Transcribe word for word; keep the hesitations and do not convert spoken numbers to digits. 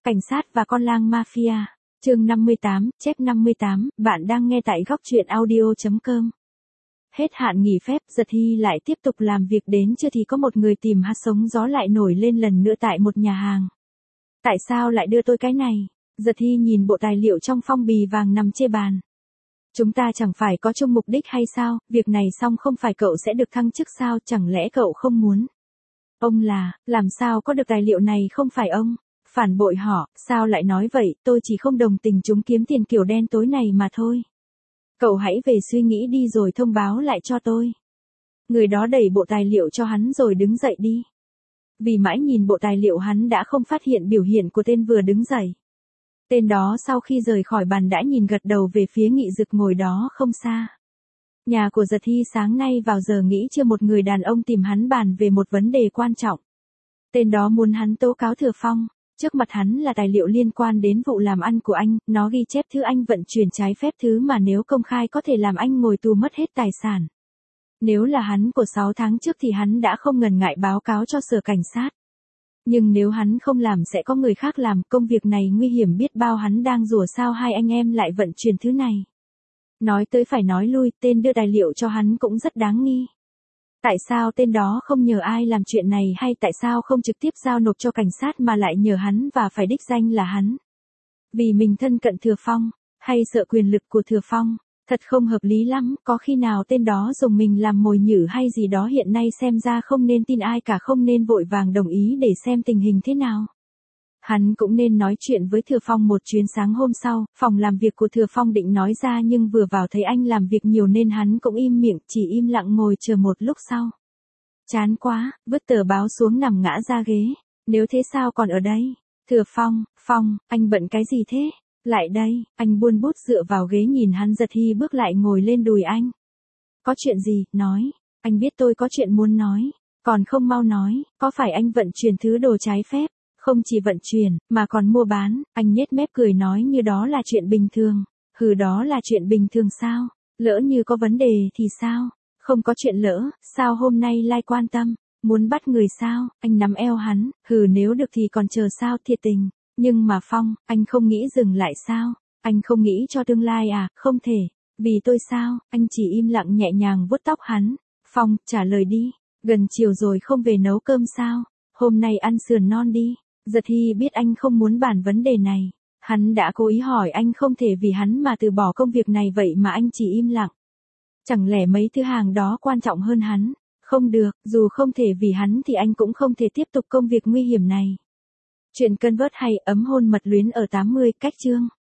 Cảnh sát và con lang mafia. Chương năm mươi tám, chép năm mươi tám, bạn đang nghe tại góc truyện audio chấm com. Hết hạn nghỉ phép, Giật Hy lại tiếp tục làm việc đến trưa thì có một người tìm hát sống gió lại nổi lên lần nữa tại một nhà hàng. Tại sao lại đưa tôi cái này? Giật Hy nhìn bộ tài liệu trong phong bì vàng nằm trên bàn. Chúng ta chẳng phải có chung mục đích hay sao, việc này xong không phải cậu sẽ được thăng chức sao, chẳng lẽ cậu không muốn? Ông là, làm sao có được tài liệu này không phải ông? Phản bội họ, sao lại nói vậy, tôi chỉ không đồng tình chúng kiếm tiền kiểu đen tối này mà thôi. Cậu hãy về suy nghĩ đi rồi thông báo lại cho tôi. Người đó đẩy bộ tài liệu cho hắn rồi đứng dậy đi. Vì mãi nhìn bộ tài liệu hắn đã không phát hiện biểu hiện của tên vừa đứng dậy. Tên đó sau khi rời khỏi bàn đã nhìn gật đầu về phía Nghị Dực ngồi đó không xa. Nhà của Giật Hy sáng nay vào giờ nghỉ trưa một người đàn ông tìm hắn bàn về một vấn đề quan trọng. Tên đó muốn hắn tố cáo Thừa Phong. Trước mặt hắn là tài liệu liên quan đến vụ làm ăn của anh, nó ghi chép thứ anh vận chuyển trái phép, thứ mà nếu công khai có thể làm anh ngồi tù mất hết tài sản. Nếu là hắn của sáu tháng trước thì hắn đã không ngần ngại báo cáo cho sở cảnh sát. Nhưng nếu hắn không làm sẽ có người khác làm, công việc này nguy hiểm biết bao, hắn đang rủa sao hai anh em lại vận chuyển thứ này. Nói tới phải nói lui, tên đưa tài liệu cho hắn cũng rất đáng nghi. Tại sao tên đó không nhờ ai làm chuyện này, hay tại sao không trực tiếp giao nộp cho cảnh sát mà lại nhờ hắn và phải đích danh là hắn? Vì mình thân cận Thừa Phong, hay sợ quyền lực của Thừa Phong? Thật không hợp lý lắm, có khi nào tên đó dùng mình làm mồi nhử hay gì đó, hiện nay xem ra không nên tin ai cả, không nên vội vàng đồng ý để xem tình hình thế nào. Hắn cũng nên nói chuyện với Thừa Phong một chuyến. Sáng hôm sau, phòng làm việc của Thừa Phong định nói ra nhưng vừa vào thấy anh làm việc nhiều nên hắn cũng im miệng, chỉ im lặng ngồi chờ một lúc sau. Chán quá, vứt tờ báo xuống nằm ngã ra ghế. Nếu thế sao còn ở đây? Thừa Phong, Phong, anh bận cái gì thế? Lại đây, anh buôn bút dựa vào ghế nhìn hắn. Giật Hy bước lại ngồi lên đùi anh. Có chuyện gì, nói. Anh biết tôi có chuyện muốn nói. Còn không mau nói, có phải anh vận chuyển thứ đồ trái phép? Không chỉ vận chuyển, mà còn mua bán. Anh nhếch mép cười nói như đó là chuyện bình thường. Hừ, đó là chuyện bình thường sao? Lỡ như có vấn đề thì sao? Không có chuyện lỡ, sao hôm nay lai quan tâm? Muốn bắt người sao? Anh nắm eo hắn, hừ, nếu được thì còn chờ sao, thiệt tình. Nhưng mà Phong, anh không nghĩ dừng lại sao? Anh không nghĩ cho tương lai à? Không thể. Vì tôi sao? Anh chỉ im lặng nhẹ nhàng vuốt tóc hắn. Phong, trả lời đi. Gần chiều rồi không về nấu cơm sao? Hôm nay ăn sườn non đi. Giật Hy biết anh không muốn bàn vấn đề này. Hắn đã cố ý hỏi anh không thể vì hắn mà từ bỏ công việc này, vậy mà anh chỉ im lặng. Chẳng lẽ mấy thứ hàng đó quan trọng hơn hắn? Không được, dù không thể vì hắn thì anh cũng không thể tiếp tục công việc nguy hiểm này. Chuyện Convert hay ấm hôn mật luyến ở tám mươi cách chương.